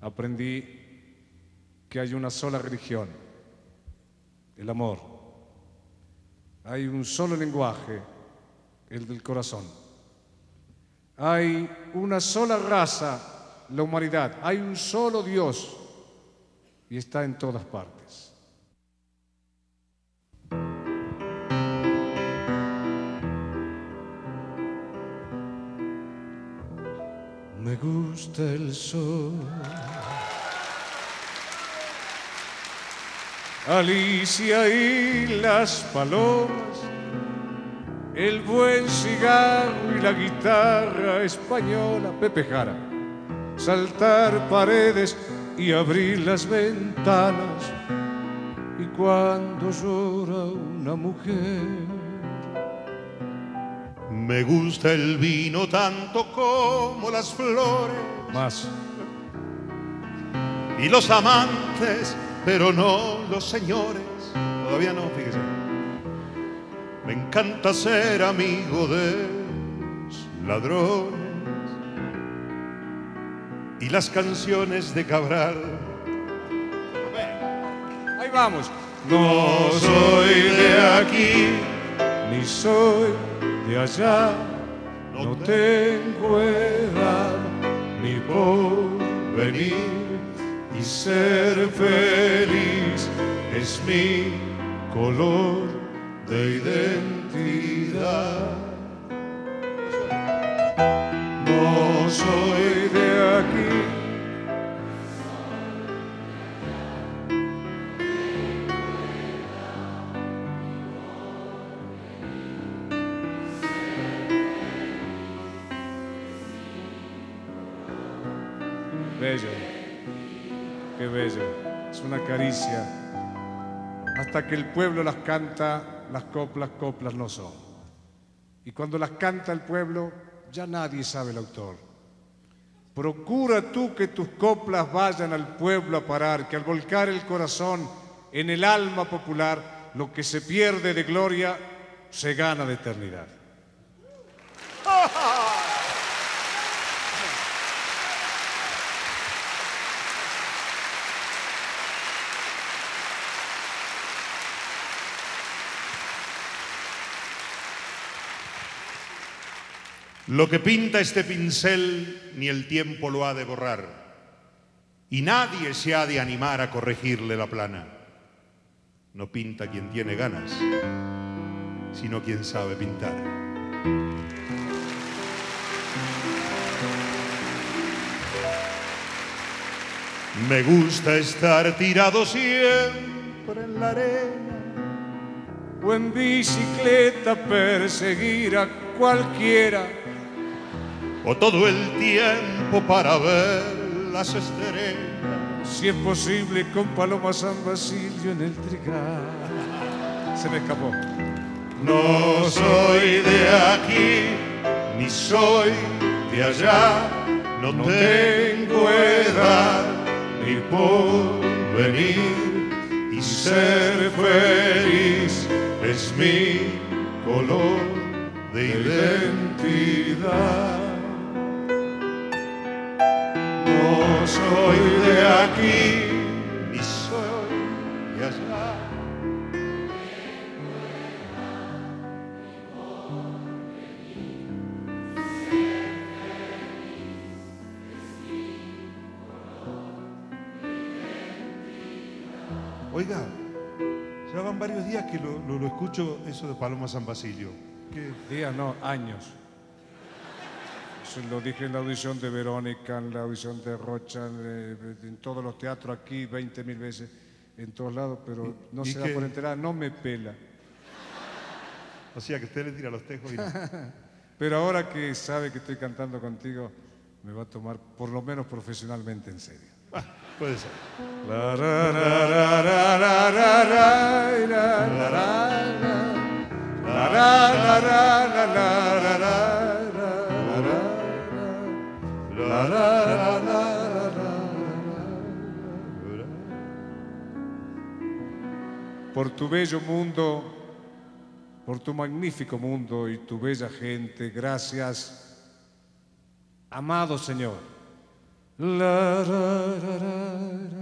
aprendí que hay una sola religión, el amor. Hay un solo lenguaje, el del corazón. Hay una sola raza, la humanidad. Hay un solo Dios y está en todas partes. Me gusta el sol, Alicia y las palomas, el buen cigarro y la guitarra española, Pepe Jara, saltar paredes y abrir las ventanas, y cuando llora una mujer. Me gusta el vino tanto como las flores. Más. Y los amantes, pero no los señores. Todavía no, fíjese. Me encanta ser amigo de los ladrones y las canciones de Cabral. Ahí vamos. No soy de aquí, ni soy de allá, no tengo edad ni porvenir, y ser feliz es mi color de identidad. No soy de aquí, bello, qué bello, es una caricia. Hasta que el pueblo las canta, las coplas no son. Y cuando las canta el pueblo, ya nadie sabe el autor. Procura tú que tus coplas vayan al pueblo a parar, que al volcar el corazón en el alma popular, lo que se pierde de gloria se gana de eternidad. Lo que pinta este pincel ni el tiempo lo ha de borrar, y nadie se ha de animar a corregirle la plana. No pinta quien tiene ganas, sino quien sabe pintar. Me gusta estar tirado siempre en la arena, o en bicicleta perseguir a cualquiera, o todo el tiempo para ver las estrellas. si es posible con Paloma San Basilio en el trigal. Se me escapó. No soy de aquí, ni soy de allá, no tengo edad ni porvenir, y ser feliz es mi color de identidad. No soy de aquí, ni soy de allá. Oiga, ya van varios días que lo escucho eso de Paloma San Basilio. ¿Qué? Días, no, años. Eso lo dije en la audición de Verónica, en la audición de Rocha, en todos los teatros aquí, 20.000 veces, en todos lados, pero no se da por enterar, no me pela. O sea, que usted le tira los tejos y no. Pero ahora que sabe que estoy cantando contigo, me va a tomar por lo menos profesionalmente en serio. Puede ser. Por tu bello mundo, por tu magnífico mundo y tu bella gente, gracias, amado Señor. La, ra, ra, ra, ra.